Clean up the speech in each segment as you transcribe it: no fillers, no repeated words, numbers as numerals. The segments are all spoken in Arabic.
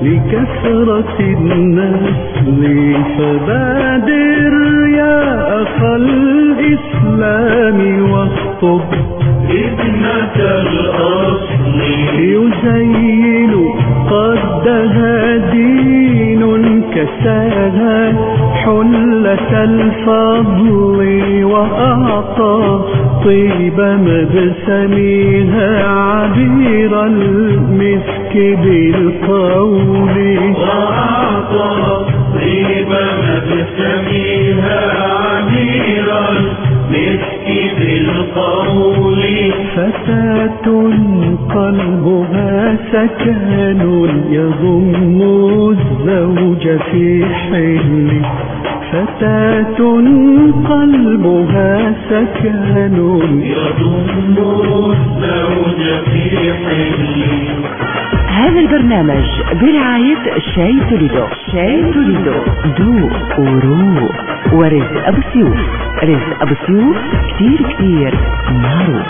لكثرة النسل، فبادر يا أخا الإسلام واخطب ابنة الأصل، يزين قدها دين كساها حلة الفضل، وأعطى طيب مبسمها عبير المسك بالقول، وأعطى طيب مبسمها عبير المسك بالقول. فتاة قلبها سكن يضم الزوج في حل، فتاة قلبها سكن يضم الزوج في حل. هذا البرنامج برعاية شاي توليدو. شاي توليدو ذوق وروق. ورزق أبو سيوف. رزق أبو سيوف كتير معروف.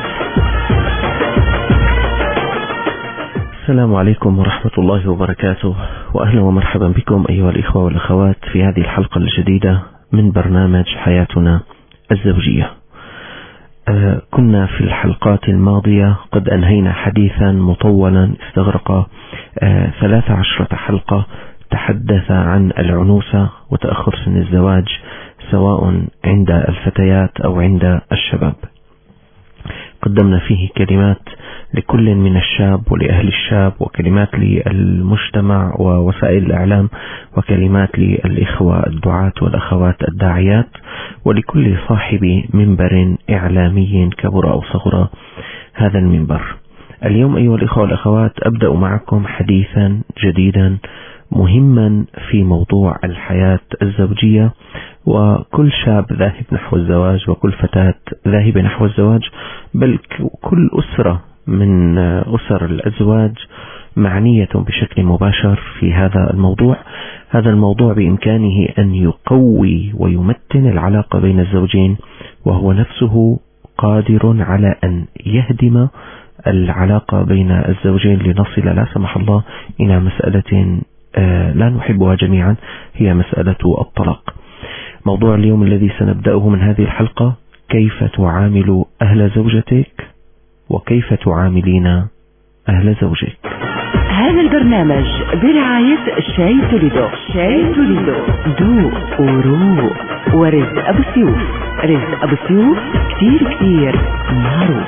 السلام عليكم ورحمة الله وبركاته، وأهلا ومرحبا بكم أيها الإخوة والأخوات في هذه الحلقة الجديدة من برنامج حياتنا الزوجية. كنا في الحلقات الماضية قد أنهينا حديثا مطولا استغرق 13 حلقة، تحدث عن العنوسة وتأخر سن الزواج سواء عند الفتيات أو عند الشباب. قدمنا فيه كلمات لكل من الشاب ولأهل الشاب، وكلمات للمجتمع ووسائل الإعلام، وكلمات للإخوة الدعاة والأخوات الداعيات، ولكل صاحب منبر إعلامي كبر أو صغر هذا المنبر. اليوم أيها الإخوة والأخوات أبدأ معكم حديثا جديدا مهما في موضوع الحياة الزوجية، وكل شاب ذاهب نحو الزواج وكل فتاة ذاهب نحو الزواج، بل كل أسرة من أسر الأزواج معنية بشكل مباشر في هذا الموضوع. هذا الموضوع بإمكانه أن يقوي ويمتن العلاقة بين الزوجين، وهو نفسه قادر على أن يهدم العلاقة بين الزوجين لنصل لا سمح الله إلى مسألة لا نحبها جميعا، هي مسألة الطلاق. موضوع اليوم الذي سنبدأه من هذه الحلقة: كيف تعامل أهل زوجتك وكيف تعاملين أهل زوجك. هذا البرنامج برعاية شاي توليدو. شاي توليدو ذوق وروق. ورزق أبو سيوف. رزق أبو سيوف كتير معروف.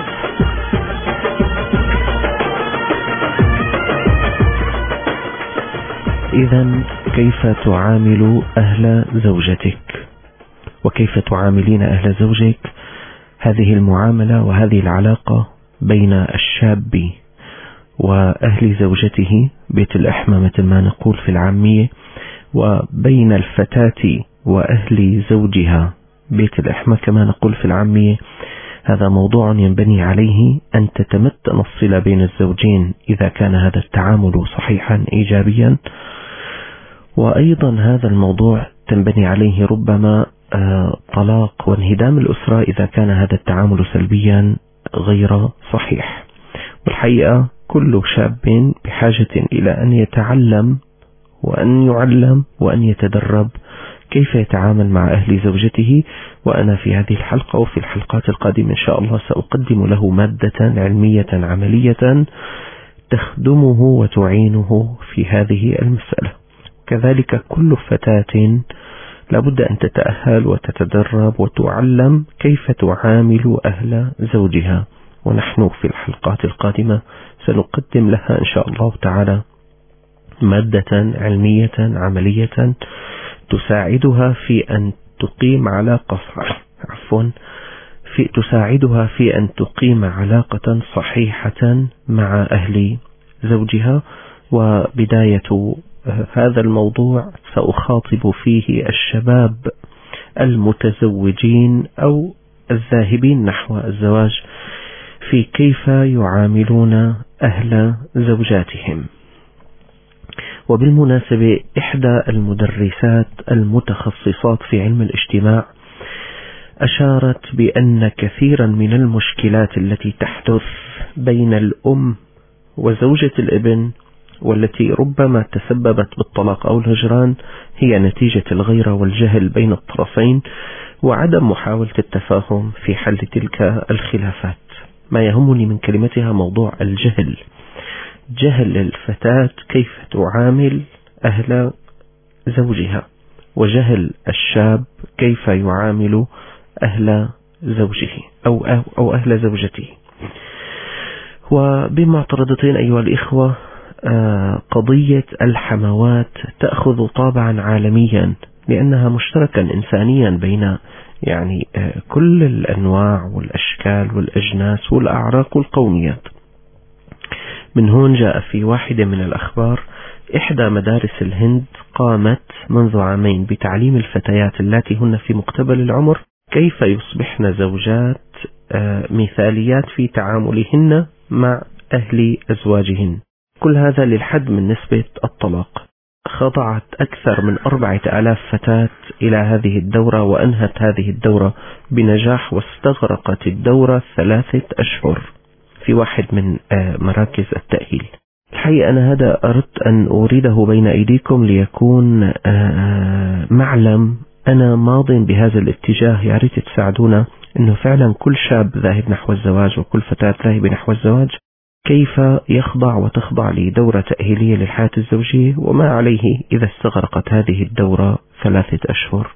إذن كيف تعامل أهل زوجتك وكيف تعاملين أهل زوجك؟ هذه المعاملة وهذه العلاقة بين الشاب وأهل زوجته، بيت الأحمى مثل ما نقول في العامية، وبين الفتاة وأهل زوجها، بيت الأحمى كما نقول في العامية. هذا موضوع ينبني عليه أن تتمتن الصلة بين الزوجين إذا كان هذا التعامل صحيحا إيجابيا، وأيضا هذا الموضوع تنبني عليه ربما طلاق وانهدام الأسرة إذا كان هذا التعامل سلبيا غير صحيح. والحقيقة كل شاب بحاجة إلى أن يتعلم وأن يعلم وأن يتدرب كيف يتعامل مع أهل زوجته. وأنا في هذه الحلقة وفي الحلقات القادمة إن شاء الله سأقدم له مادة علمية عملية تخدمه وتعينه في هذه المسألة. كذلك كل فتاة لابد أن تتأهل وتتدرب وتعلم كيف تعامل أهل زوجها، ونحن في الحلقات القادمة سنقدم لها إن شاء الله تعالى مادة علمية عملية تساعدها في أن تقيم تساعدها في أن تقيم علاقة صحيحة مع أهل زوجها. وبداية هذا الموضوع سأخاطب فيه الشباب المتزوجين أو الذاهبين نحو الزواج في كيف يعاملون أهل زوجاتهم. وبالمناسبة إحدى المدرسات المتخصصات في علم الاجتماع أشارت بأن كثيرا من المشكلات التي تحدث بين الأم وزوجة الابن والتي ربما تسببت بالطلاق أو الهجران هي نتيجة الغيرة والجهل بين الطرفين وعدم محاولة التفاهم في حل تلك الخلافات. ما يهمني من كلمتها موضوع الجهل، جهل الفتاة كيف تعامل أهل زوجها، وجهل الشاب كيف يعامل أهل زوجه أو أهل زوجته. وبمعترضتين أيها الإخوة، قضية الحموات تأخذ طابعا عالميا لأنها مشتركا إنسانيا بين كل الأنواع والأشكال والأجناس والأعراق والقوميات. من هون جاء في واحدة من الأخبار إحدى مدارس الهند قامت منذ عامين بتعليم الفتيات التي هن في مقتبل العمر كيف يصبحن زوجات مثاليات في تعاملهن مع أهل أزواجهن. كل هذا للحد من نسبة الطلاق. خضعت أكثر من 4000 فتاة إلى هذه الدورة، وأنهت هذه الدورة بنجاح، واستغرقت الدورة 3 أشهر في واحد من مراكز التأهيل. الحقيقة أنا هذا أردت أن أورده بين أيديكم ليكون معلم أنا ماض بهذا الاتجاه. يا ريت تساعدونا أنه فعلا كل شاب ذاهب نحو الزواج وكل فتاة ذاهبة نحو الزواج كيف يخضع وتخضع لدورة تأهيلية للحياة الزوجية، وما عليه إذا استغرقت هذه الدورة 3 أشهر.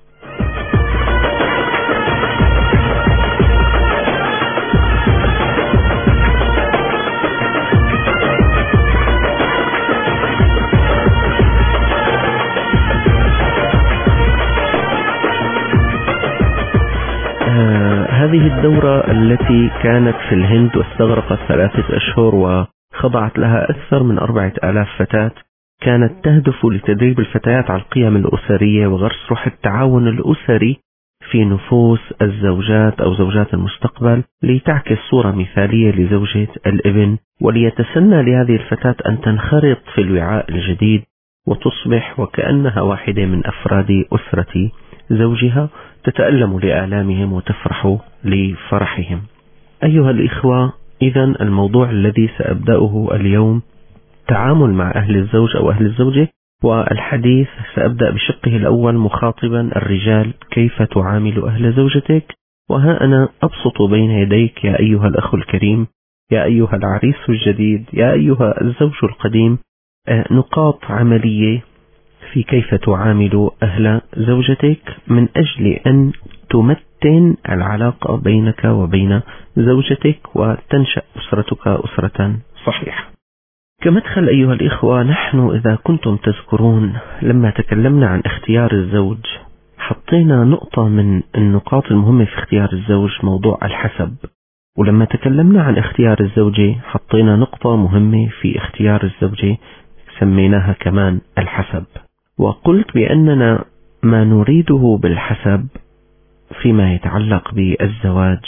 هذه الدورة التي كانت في الهند واستغرقت 3 أشهر وخضعت لها أكثر من 4000 فتاة، كانت تهدف لتدريب الفتيات على القيم الأسرية وغرس روح التعاون الأسري في نفوس الزوجات أو زوجات المستقبل، لتعكس صورة مثالية لزوجة الابن، وليتسنى لهذه الفتاة أن تنخرط في الوعاء الجديد وتصبح وكأنها واحدة من أفراد أسرة زوجها، تتألم لآلامهم وتفرح لفرحهم. أيها الإخوة، إذن الموضوع الذي سأبدأه اليوم تعامل مع أهل الزوج أو أهل الزوجة، والحديث سأبدأ بشقه الأول مخاطبا الرجال: كيف تعامل أهل زوجتك؟ وها أنا أبسط بين يديك يا أيها الأخ الكريم، يا أيها العريس الجديد، يا أيها الزوج القديم، نقاط عملية في كيف تعامل أهل زوجتك من أجل أن تمتن العلاقة بينك وبين زوجتك وتنشأ أسرتك أسرة صحيحة. كمدخل أيها الإخوة، نحن إذا كنتم تذكرون لما تكلمنا عن اختيار الزوج حطينا نقطة من النقاط المهمة في اختيار الزوج موضوع الحسب، ولما تكلمنا عن اختيار الزوجة حطينا نقطة مهمة في اختيار الزوجة سميناها كمان الحسب. وقلت بأننا ما نريده بالحسب فيما يتعلق بالزواج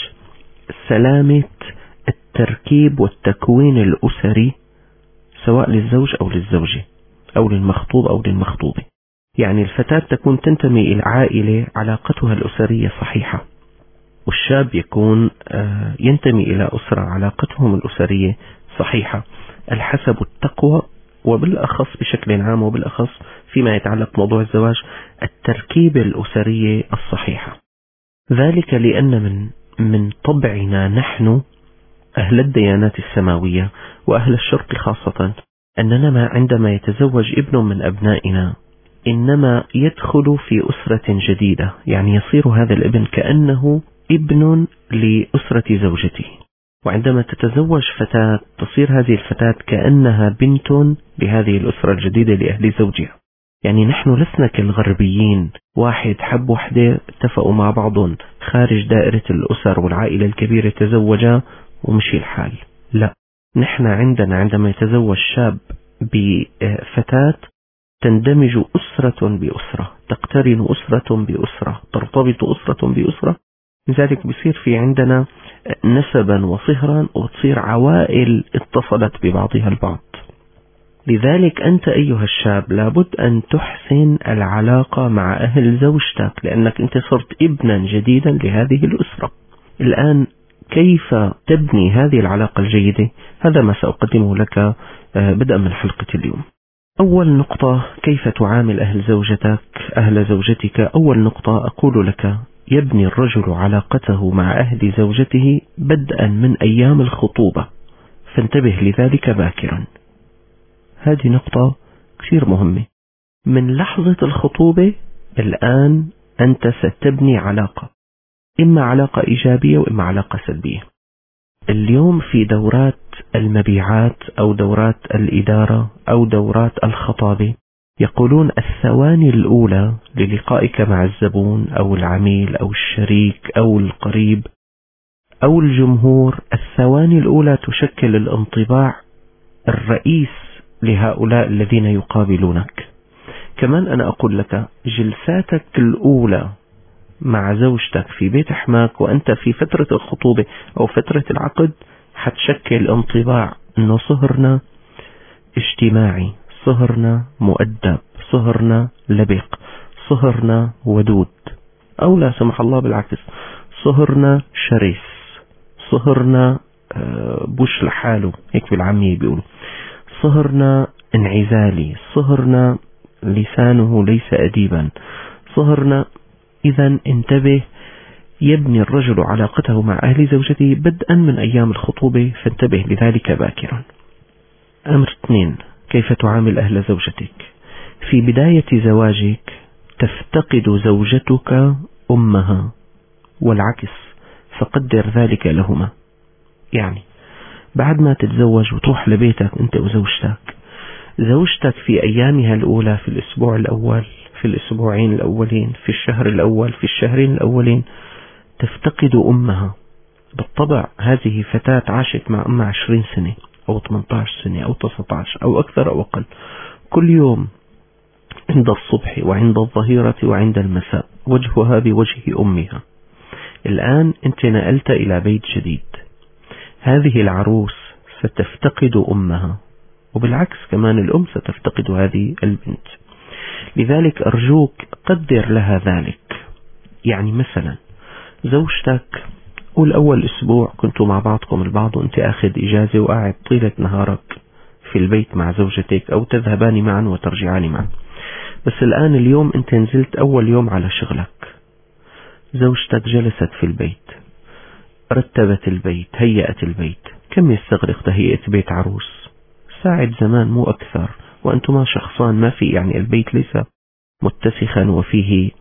سلامة التركيب والتكوين الأسري سواء للزوج أو للزوجة أو للمخطوب أو للمخطوبة. يعني الفتاة تكون تنتمي إلى عائلة علاقتها الأسرية صحيحة، والشاب يكون ينتمي إلى أسرة علاقتهم الأسرية صحيحة. الحسب التقوى، وبالأخص بشكل عام وبالأخص فيما يتعلق موضوع الزواج التركيبة الأسرية الصحيحة. ذلك لأن من طبعنا نحن أهل الديانات السماوية وأهل الشرق خاصة أننا عندما يتزوج ابن من أبنائنا إنما يدخل في أسرة جديدة، يعني يصير هذا الابن كأنه ابن لأسرة زوجته. وعندما تتزوج فتاة تصير هذه الفتاة كأنها بنت لهذه الأسرة الجديدة لأهل زوجها. يعني نحن لسنا كالغربيين، واحد حب وحدة اتفقوا مع بعضهم خارج دائرة الأسر والعائلة الكبيرة تزوجا ومشي الحال. لا، نحن عندما يتزوج شاب بفتاة تندمج أسرة بأسرة، تقترن أسرة بأسرة، ترتبط أسرة بأسرة. لذلك بيصير في عندنا نسبا وصهرا وتصير عوائل اتصلت ببعضها البعض. لذلك أنت أيها الشاب لابد أن تحسن العلاقة مع أهل زوجتك، لأنك أنت صرت ابنا جديدا لهذه الأسرة. الآن كيف تبني هذه العلاقة الجيدة؟ هذا ما سأقدمه لك بدءا من حلقة اليوم. أول نقطة: كيف تعامل أهل زوجتك. أول نقطة أقول لك: يبني الرجل علاقته مع أهل زوجته بدءا من أيام الخطوبة، فانتبه لذلك باكرا. هذه نقطة كثير مهمة. من لحظة الخطوبة الآن أنت ستبني علاقة، إما علاقة إيجابية وإما علاقة سلبية. اليوم في دورات المبيعات أو دورات الإدارة أو دورات الخطابة يقولون الثواني الأولى للقائك مع الزبون أو العميل أو الشريك أو القريب أو الجمهور، الثواني الأولى تشكل الانطباع الرئيس لهؤلاء الذين يقابلونك. كمان أنا أقول لك: جلساتك الأولى مع زوجتك في بيت حماك وأنت في فترة الخطوبة أو فترة العقد حتشكل انطباع أنه صهرنا اجتماعي، صهرنا مؤدب، صهرنا لبق، صهرنا ودود، أو لا سمح الله بالعكس صهرنا شرس، صهرنا بوش لحاله، هيك بالعامية بيقولوا، صهرنا انعزالي، صهرنا لسانه ليس أديبا، صهرنا. إذا انتبه، يبني الرجل علاقته مع أهل زوجته بدءا من أيام الخطوبة، فانتبه لذلك باكرا. أمر 2: كيف تعامل أهل زوجتك. في بداية زواجك تفتقد زوجتك أمها والعكس، فقدر ذلك لهما. يعني بعد ما تتزوج وتروح لبيتك أنت وزوجتك، زوجتك في أيامها الأولى، في الأسبوع الأول، في الأسبوعين الأولين، في الشهر الأول، في الشهرين الأولين، تفتقد أمها. بالطبع هذه فتاة عاشت مع أمها 20 سنة أو 18 سنة أو 19 أو أكثر أو أقل، كل يوم عند الصبح وعند الظهيرة وعند المساء وجهها بوجه أمها. الآن أنت نقلت إلى بيت جديد، هذه العروس ستفتقد أمها، وبالعكس كمان الأم ستفتقد هذه البنت. لذلك أرجوك قدر لها ذلك. يعني مثلا زوجتك قول أول أسبوع كنتوا مع بعضكم البعض وأنت أخذ إجازة وقاعد طيلة نهارك في البيت مع زوجتك، أو تذهبان معا وترجعان معا. بس الآن اليوم أنت نزلت أول يوم على شغلك، زوجتك جلست في البيت، رتبت البيت، هيأت البيت. كم يستغرق تهيئة بيت عروس؟ ساعة زمان مو أكثر، وأنتما شخصان، ما في يعني البيت ليس متسخا وفيه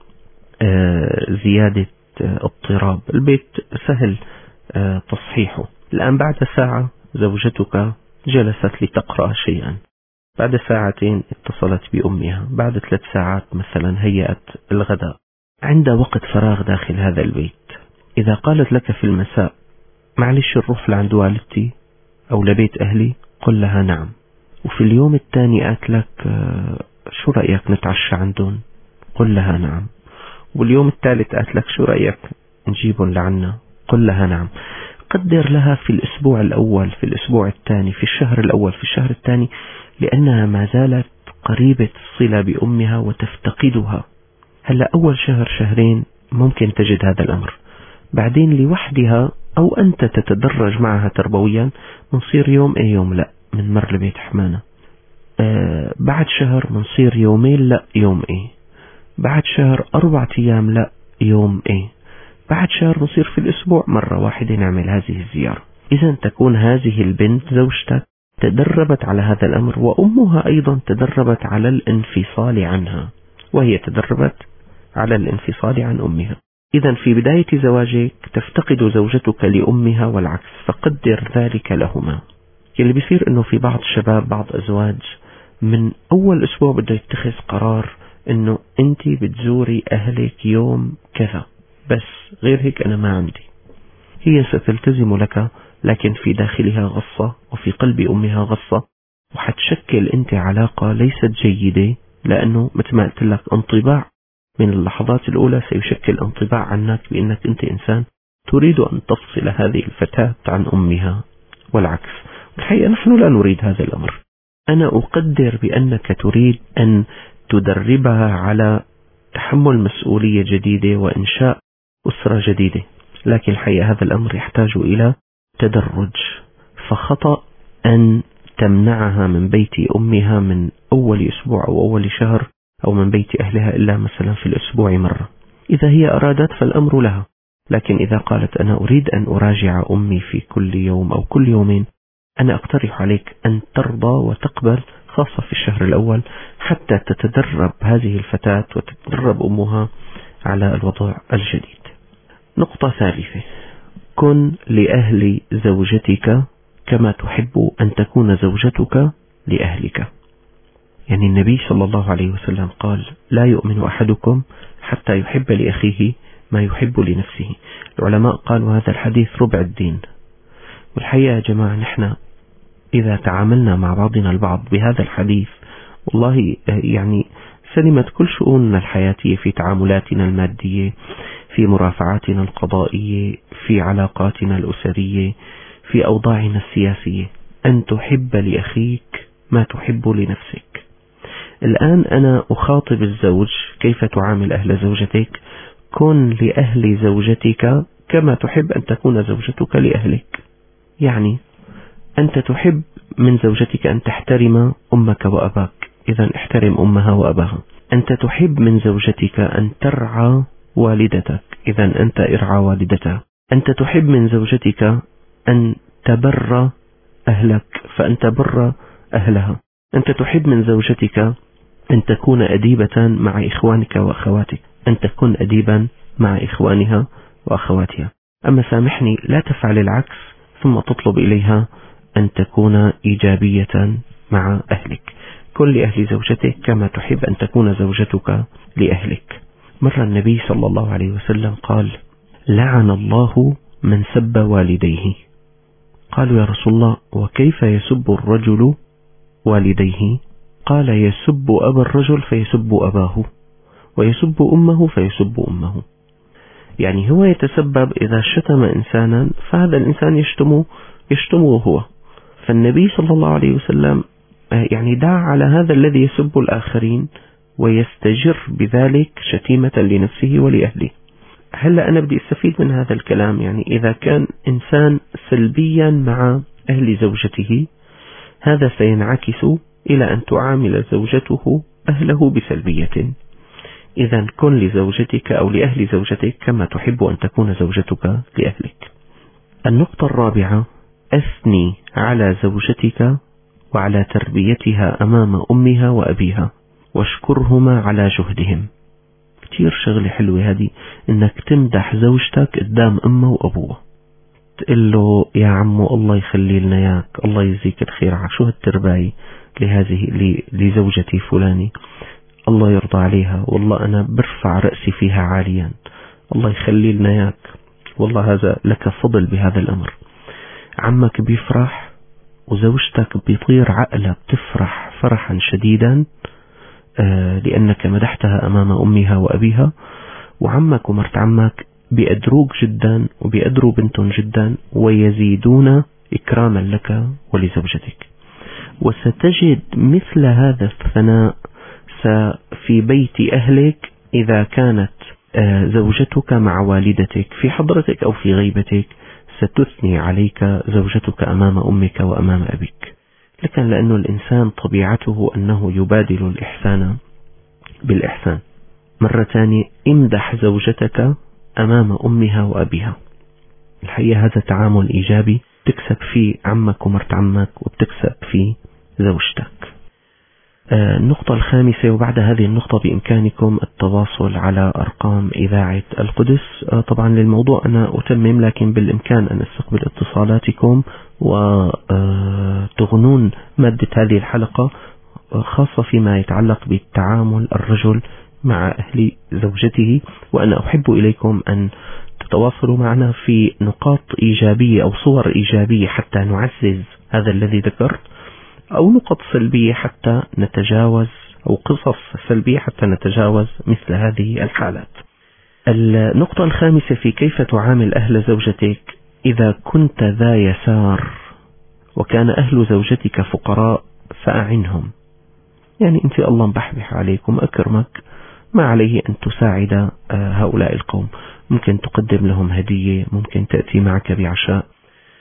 زيادة اضطراب، البيت سهل تصحيحه. الآن بعد ساعة زوجتك جلست لتقرأ شيئا، بعد ساعتين اتصلت بأمها، بعد 3 ساعات مثلا هيأت الغداء. عند وقت فراغ داخل هذا البيت، إذا قالت لك في المساء معلش نروح لعند والدتي أو لبيت أهلي، قل لها نعم. وفي اليوم الثاني قالت لك شو رأيك نتعشى عندهم، قل لها نعم. واليوم الثالث قالت لك شو رأيك نجيبهم لعنا، قل لها نعم. قدر لها في الأسبوع الأول، في الأسبوع الثاني، في الشهر الأول، في الشهر الثاني، لأنها ما زالت قريبة الصلة بأمها وتفتقدها. هلأ أول شهر شهرين ممكن تجد هذا الأمر، بعدين لوحدها أو أنت تتدرج معها تربويا، منصير يوم إيه يوم لا منمر لبيت حمانا، بعد شهر منصير يومين لا يوم إيه، بعد شهر 4 أيام لا يوم إيه، بعد شهر منصير في الأسبوع مرة واحدة نعمل هذه الزيارة. إذا تكون هذه البنت زوجتك تدربت على هذا الأمر، وأمها أيضا تدربت على الانفصال عنها، وهي تدربت على الانفصال عن أمها. إذا في بداية زواجك تفتقد زوجتك لأمها والعكس، فقدر ذلك لهما. اللي بيصير إنه في بعض الشباب، بعض أزواج من أول أسبوع بده يتخذ قرار إنه أنت بتزوري أهلك يوم كذا، بس غير هيك أنا ما عندي. هي ستلتزم لك، لكن في داخلها غصة وفي قلب أمها غصة، وحتشكل أنت علاقة ليست جيدة، لأنه مثل ما قلت لك انطباع من اللحظات الأولى سيشكل انطباع عنك بأنك أنت إنسان تريد أن تفصل هذه الفتاة عن أمها والعكس. الحقيقة نحن لا نريد هذا الأمر. أنا أقدر بأنك تريد أن تدربها على تحمل مسؤولية جديدة وإنشاء أسرة جديدة، لكن الحقيقة هذا الأمر يحتاج إلى تدرج، فخطأ أن تمنعها من بيت أمها من أول أسبوع أو أول شهر، أو من بيت أهلها إلا مثلا في الأسبوع مرة. إذا هي أرادت فالأمر لها، لكن إذا قالت أنا أريد أن أراجع أمي في كل يوم أو كل يومين، أنا أقترح عليك أن ترضى وتقبل، خاصة في الشهر الأول، حتى تتدرب هذه الفتاة وتتدرب أمها على الوضع الجديد. نقطة ثالثة: كن لأهل زوجتك كما تحب أن تكون زوجتك لأهلك. يعني النبي صلى الله عليه وسلم قال: لا يؤمن أحدكم حتى يحب لأخيه ما يحب لنفسه. العلماء قالوا هذا الحديث ربع الدين. والحقيقة يا جماعة، نحن إذا تعاملنا مع بعضنا البعض بهذا الحديث، والله يعني سلمت كل شؤوننا الحياتية، في تعاملاتنا المادية، في مرافعاتنا القضائية، في علاقاتنا الأسرية، في أوضاعنا السياسية. أن تحب لأخيك ما تحب لنفسك. الآن أنا أخاطب الزوج: كيف تعامل أهل زوجتك؟ كن لأهل زوجتك كما تحب أن تكون زوجتك لأهلك. يعني أنت تحب من زوجتك أن تحترم أمك وأباك، إذا احترم أمها وأباها. أنت تحب من زوجتك أن ترعى والدتك، إذا أنت ارعى والدتها. أنت تحب من زوجتك أن تبر أهلك، فأنت بر أهلها. أنت تحب من زوجتك أن تكون أديبة مع إخوانك وأخواتك، أن تكون أديبا مع إخوانها وأخواتها. أما سامحني، لا تفعل العكس ثم تطلب إليها أن تكون إيجابية مع أهلك. كن لأهل زوجتك كما تحب أن تكون زوجتك لأهلك. مرة النبي صلى الله عليه وسلم قال: لعن الله من سب والديه. قالوا: يا رسول الله، وكيف يسب الرجل والديه؟ قال: يسب أبا الرجل فيسب أباه، ويسب أمه فيسب أمه. يعني هو يتسبب إذا شتم إنسانا، فهذا الإنسان يشتمه هو. فالنبي صلى الله عليه وسلم يعني دعا على هذا الذي يسب الآخرين ويستجر بذلك شتيمة لنفسه ولأهله. هلأ أنا بدي أستفيد من هذا الكلام. يعني إذا كان إنسان سلبيا مع أهل زوجته، هذا سينعكس إلى أن تعامل زوجته أهله بسلبية. إذا كن لزوجتك أو لأهل زوجتك كما تحب أن تكون زوجتك لأهلك. النقطة الرابعة: أثني على زوجتك وعلى تربيتها أمام أمها وأبيها، واشكرهما على جهدهم. كتير شغلة حلوة هذه، إنك تمدح زوجتك قدام أمه وأبوه، تقول له: يا عمو الله يخلي لنا ياك، الله يجزيك الخير، شو هالترباية لزوجتي فلاني، الله يرضى عليها، والله أنا برفع رأسي فيها عاليا، الله يخلي لنا ياك، والله هذا لك فضل بهذا الأمر. عمك بيفرح وزوجتك بيطير عقلها، بتفرح فرحا شديدا لأنك مدحتها أمام أمها وأبيها. وعمك ومرت عمك بيقدروك جدا وبيقدروا بنتهم جدا، ويزيدون إكراما لك ولزوجتك. وستجد مثل هذا الثناء في بيت أهلك إذا كانت زوجتك مع والدتك في حضرتك أو في غيبتك، ستثني عليك زوجتك أمام أمك وأمام أبيك. لكن لأنه الإنسان طبيعته أنه يبادل الإحسان بالإحسان. مرة ثانية: امدح زوجتك أمام أمها وأبيها. الحقيقة هذا تعامل إيجابي، تكسب فيه عمك ومرت عمك، وبتكسب فيه زوجتك. النقطة الخامسة، وبعد هذه النقطة بإمكانكم التواصل على أرقام إذاعة القدس. طبعا للموضوع أنا أتمم، لكن بالإمكان أن أستقبل اتصالاتكم وتغنون مادة هذه الحلقة، خاصة فيما يتعلق بالتعامل الرجل مع أهل زوجته. وأنا أحب إليكم أن تتواصلوا معنا في نقاط إيجابية أو صور إيجابية حتى نعزز هذا الذي ذكرت، أو نقط سلبية حتى نتجاوز، أو قصص سلبية حتى نتجاوز مثل هذه الحالات. النقطة الخامسة في كيف تعامل أهل زوجتك: إذا كنت ذا يسار وكان أهل زوجتك فقراء فأعنهم. يعني أنت الله مبحبح عليكم، أكرمك، ما عليه أن تساعد هؤلاء القوم. ممكن تقدم لهم هدية، ممكن تأتي معك بعشاء،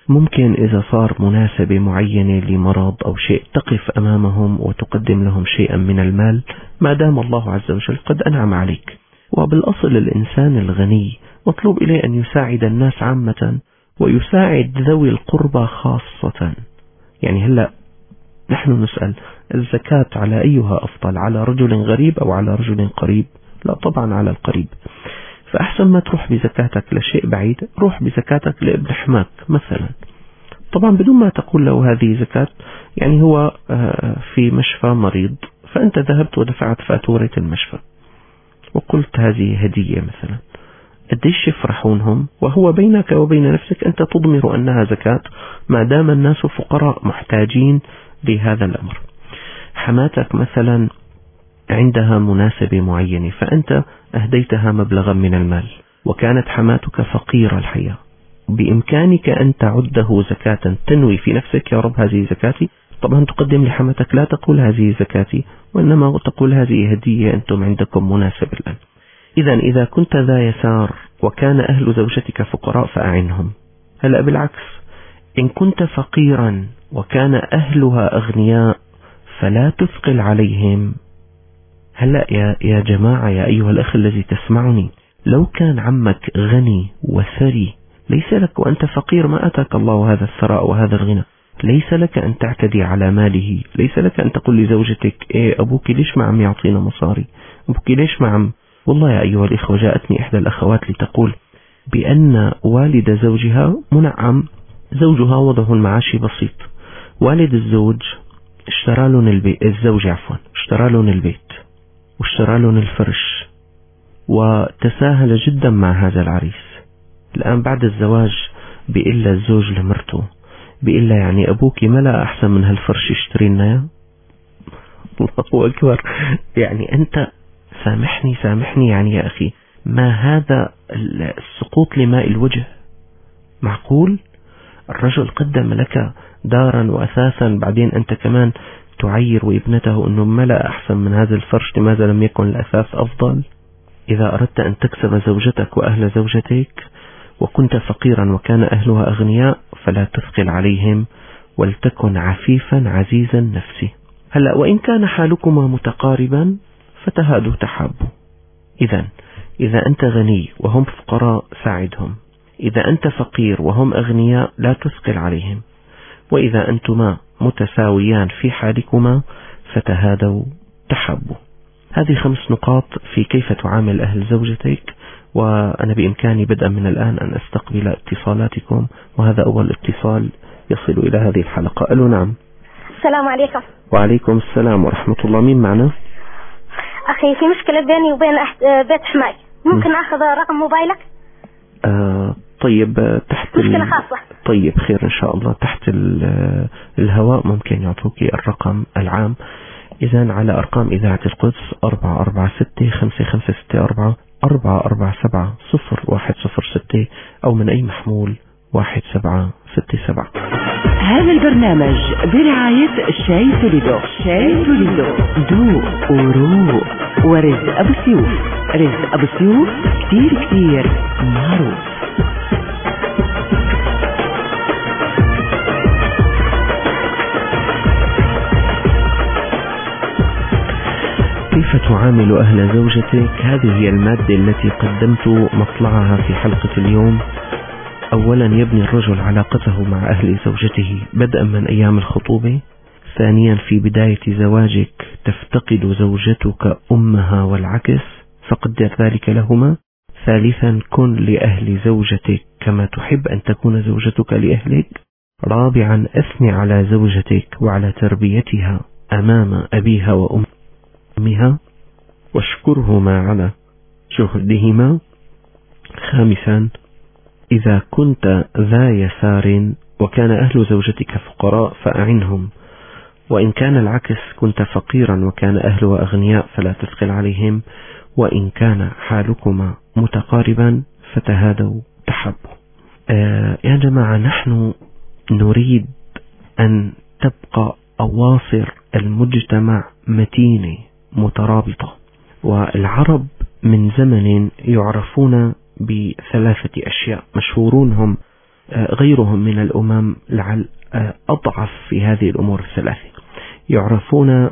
ممكن إذا صار مناسبة معينة لمرض أو شيء تقف أمامهم وتقدم لهم شيئا من المال ما دام الله عز وجل قد أنعم عليك. وبالأصل الإنسان الغني مطلوب إليه أن يساعد الناس عامة ويساعد ذوي القربى خاصة. يعني هلأ نحن نسأل الزكاة على أيها أفضل، على رجل غريب أو على رجل قريب؟ لا طبعا على القريب. فأحسن ما تروح بزكاتك لشيء بعيد، روح بزكاتك لابن حماك مثلا، طبعا بدون ما تقول له هذه زكاة. يعني هو في مشفى مريض، فأنت ذهبت ودفعت فاتورة المشفى وقلت هذه هدية مثلا، قديش يفرحونهم، وهو بينك وبين نفسك أنت تضمر أنها زكاة ما دام الناس فقراء محتاجين لهذا الأمر. حماتك مثلا عندها مناسبة معينة فأنت أهديتها مبلغا من المال وكانت حماتك فقيرة الحياة، بإمكانك أن تعده زكاة، تنوي في نفسك يا رب هذه زكاتي. طبعا تقدم لحماتك، لا تقول هذه زكاتي وإنما تقول هذه هدية أنتم عندكم مناسب الآن. إذا كنت ذا يسار وكان أهل زوجتك فقراء فأعنهم. هلأ بالعكس، إن كنت فقيرا وكان أهلها أغنياء فلا تثقل عليهم. هلأ يا جماعة، يا أيها الأخ الذي تسمعني، لو كان عمك غني وثري ليس لك، وأنت فقير ما أتاك الله هذا الثراء وهذا الغنى، ليس لك أن تعتدي على ماله، ليس لك أن تقول لزوجتك إيه أبوك ليش ما عم يعطينا مصاري، أبوك ليش ما عم. والله يا أيها الإخوة جاءتني إحدى الأخوات لتقول بأن والد زوجها منعم، زوجها وضعه المعاشي بسيط، والد الزوج اشترى لهم البيت، الزوج عفوا اشترى لهم البيت واشترى لهم الفرش وتساهل جدا مع هذا العريس. الآن بعد الزواج بيقول الزوج لمرته، بيقول يعني أبوك ما لا أحسن من هالفرش يشتري لنا اياه. الله أكبر. يعني أنت سامحني يعني يا أخي، ما هذا السقوط لماء الوجه؟ معقول الرجل قدم لك دارا وأثاثا بعدين أنت كمان تعير وابنته أنه ما لا أحسن من هذا الفرش، لماذا لم يكن الأثاث أفضل؟ إذا أردت أن تكسب زوجتك وأهل زوجتك وكنت فقيرا وكان أهلها أغنياء فلا تثقل عليهم، ولتكن عفيفا عزيز النفس. هلأ وإن كان حالكما متقاربا فتهادوا تحابوا. إذا أنت غني وهم فقراء ساعدهم، إذا أنت فقير وهم أغنياء لا تثقل عليهم، وإذا أنتما متساويان في حالكما فتهادوا تحابوا. هذه 5 نقاط في كيف تعامل أهل زوجتك، وأنا بإمكاني بدءا من الآن أن أستقبل اتصالاتكم، وهذا أول اتصال يصل إلى هذه الحلقة. ألو نعم. السلام عليكم. وعليكم السلام ورحمة الله. مين معنا؟ أخي في مشكلة بيني وبين بيت حماي، ممكن أخذ رقم موبايلك؟ طيب تحت مشكلة خاصة. طيب خير إن شاء الله، تحت الهواء ممكن يعطوك الرقم العام. إذن على أرقام إذاعة القدس 446-5564 447-0106 أو من أي محمول 1767. هذا البرنامج برعاية شاي توليدو. شاي توليدو ذوق وروق ورزق أبو سيوف. رزق أبو سيوف كتير معروف. كيف تعامل أهل زوجتك؟ هذه هي المادة التي قدمت مطلعها في حلقة اليوم. أولا يبني الرجل علاقته مع أهل زوجته بدءا من أيام الخطوبة. ثانيا في بداية زواجك تفتقد زوجتك أمها والعكس فقدر ذلك لهما. ثالثا كن لأهل زوجتك كما تحب أن تكون زوجتك لأهلك. رابعا أثني على زوجتك وعلى تربيتها أمام أبيها وأمها واشكرهما على جهدهما. خامسا إذا كنت ذا يسار وكان أهل زوجتك فقراء فأعنهم، وإن كان العكس كنت فقيرا وكان أهلها أغنياء فلا تثقل عليهم، وإن كان حالكما متقاربا فتهادوا تحبوا. يا جماعة نحن نريد أن تبقى أواصر المجتمع متينة مترابطة، والعرب من زمن يعرفون ب3 أشياء مشهورون هم غيرهم من الأمم لعل أضعف في هذه الأمور الثلاثة. يعرفون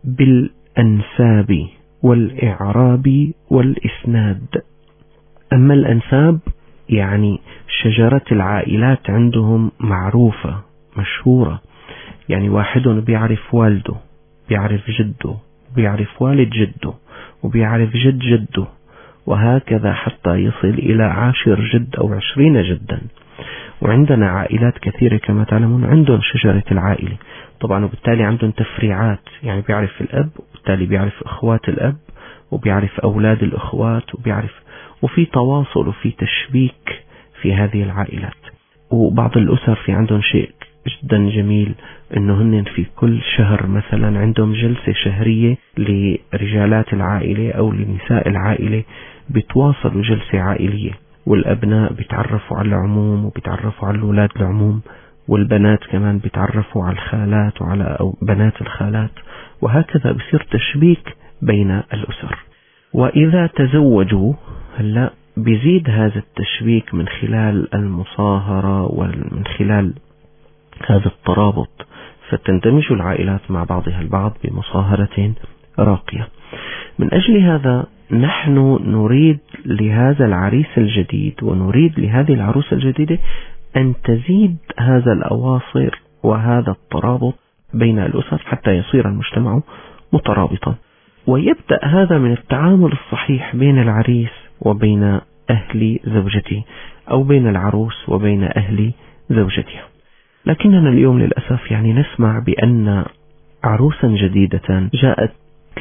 بالأنساب والإعراب والإسناد. أما الأنساب يعني شجرة العائلات عندهم معروفة مشهورة، يعني واحد بيعرف والده، بيعرف جده، بيعرف والد جده، وبيعرف جد جده، وهكذا حتى يصل إلى 10 جد أو 20 جدا. وعندنا عائلات كثيرة كما تعلمون عندهم شجرة العائلة طبعا، وبالتالي عندهم تفريعات، يعني بيعرف الأب وبالتالي بيعرف أخوات الأب وبيعرف أولاد الأخوات وفي تواصل وفي تشبيك في هذه العائلات. وبعض الأسر في عندهم شيء جدا جميل، انه هن في كل شهر مثلا عندهم جلسة شهرية لرجالات العائلة او لنساء العائلة، بتواصلوا جلسة عائلية، والابناء بيتعرفوا على العموم وبيتعرفوا على اولاد العموم، والبنات كمان بيتعرفوا على الخالات وعلى بنات الخالات، وهكذا بصير تشبيك بين الأسر. وإذا تزوجوا هلا بيزيد هذا التشبيك من خلال المصاهرة ومن خلال هذا الترابط، فتندمج العائلات مع بعضها البعض بمصاهرة راقية. من أجل هذا نحن نريد لهذا العريس الجديد ونريد لهذه العروس الجديدة أن تزيد هذا الأواصر وهذا الترابط بين الأسر حتى يصير المجتمع مترابطا. ويبدأ هذا من التعامل الصحيح بين العريس وبين أهل زوجته، أو بين العروس وبين أهل زوجتها. لكننا اليوم للأسف يعني نسمع بأن عروسا جديدة جاءت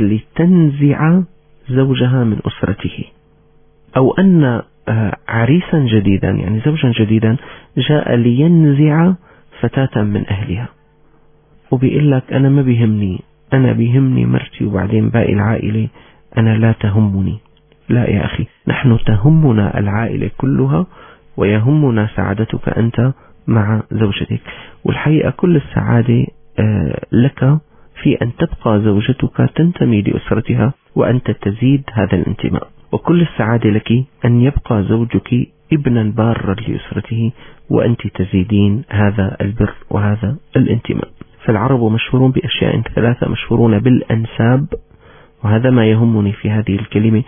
لتنزع زوجها من أسرته، أو أن عريسا جديدا يعني زوجا جديدا جاء لينزع فتاة من أهلها، وبيقول لك أنا ما بيهمني، أنا بيهمني مرتي وبعدين باقي العائلة، أنا لا تهمني. لا يا أخي، نحن تهمنا العائلة كلها، ويهمنا سعادتك أنت مع زوجتك. والحقيقة كل السعادة لك في أن تبقى زوجتك تنتمي لأسرتها وأنت تزيد هذا الانتماء، وكل السعادة لك أن يبقى زوجك ابنا بارا لأسرته وأنت تزيدين هذا البر وهذا الانتماء. فالعرب مشهورون بأشياء ثلاثة، مشهورون بالأنساب، وهذا ما يهمني في هذه الكلمة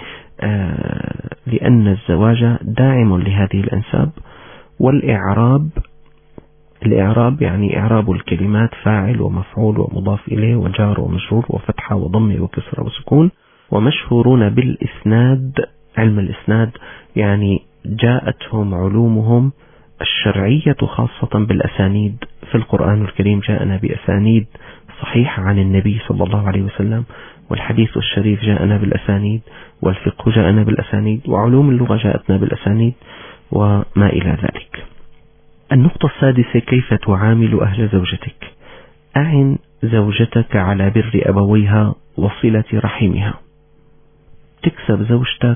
لأن الزواج داعم لهذه الأنساب. والإعراب، الإعراب يعني إعراب الكلمات، فاعل ومفعول ومضاف إليه وجار ومجرور وفتحة وضم وكسر وسكون. ومشهورون بالإسناد، علم الإسناد يعني جاءتهم علومهم الشرعية خاصة بالأسانيد. في القرآن الكريم جاءنا بأسانيد صحيحة عن النبي صلى الله عليه وسلم، والحديث الشريف جاءنا بالأسانيد، والفقه جاءنا بالأسانيد، وعلوم اللغة جاءتنا بالأسانيد وما إلى ذلك. النقطة السادسة: كيف تعامل أهل زوجتك؟ أعن زوجتك على بر أبويها وصلة رحمها. تكسب زوجتك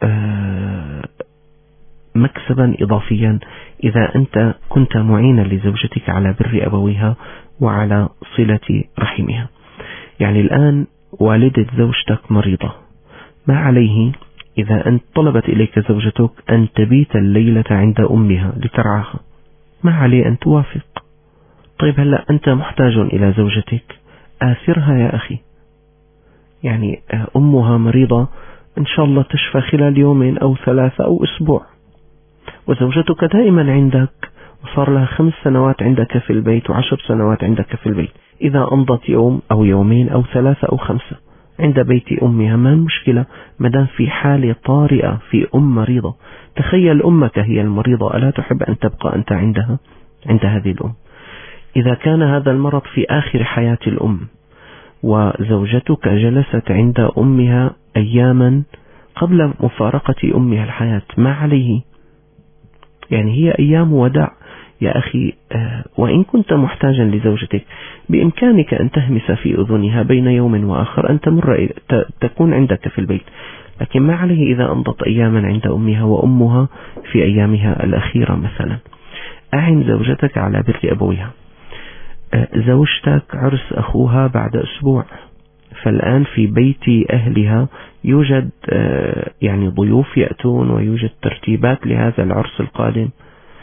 مكسبا إضافيا إذا أنت كنت معينا لزوجتك على بر أبويها وعلى صلة رحمها. يعني الآن والدة زوجتك مريضة، ما عليه إذا أنت طلبت إليك زوجتك أن تبيت الليلة عند أمها لترعاها، ما عليه أن توافق. طيب هلأ أنت محتاج إلى زوجتك، آثرها يا أخي. يعني أمها مريضة، إن شاء الله تشفى خلال يومين أو 3 أو أسبوع، وزوجتك دائما عندك وصار لها 5 سنوات عندك في البيت و10 سنوات عندك في البيت. إذا أمضت يوم أو يومين أو 3 أو 5 عند بيت أمها ما المشكلة، مدام في حالة طارئة في أم مريضة. تخيل أمك هي المريضة، ألا تحب أن تبقى أنت عندها عند هذه الأم؟ إذا كان هذا المرض في آخر حياة الأم وزوجتك جلست عند أمها أياما قبل مفارقة أمها الحياة، ما عليه؟ يعني هي أيام وداع يا أخي. وإن كنت محتاجا لزوجتك بإمكانك أن تهمس في أذنها بين يوم وآخر أن تمر تكون عندك في البيت، لكن ما عليه إذا أمضت أياما عند أمها وأمها في أيامها الأخيرة مثلا. أعن زوجتك على بر أبويها. زوجتك عرس أخوها بعد أسبوع، فالآن في بيت أهلها يوجد يعني ضيوف يأتون ويوجد ترتيبات لهذا العرس القادم.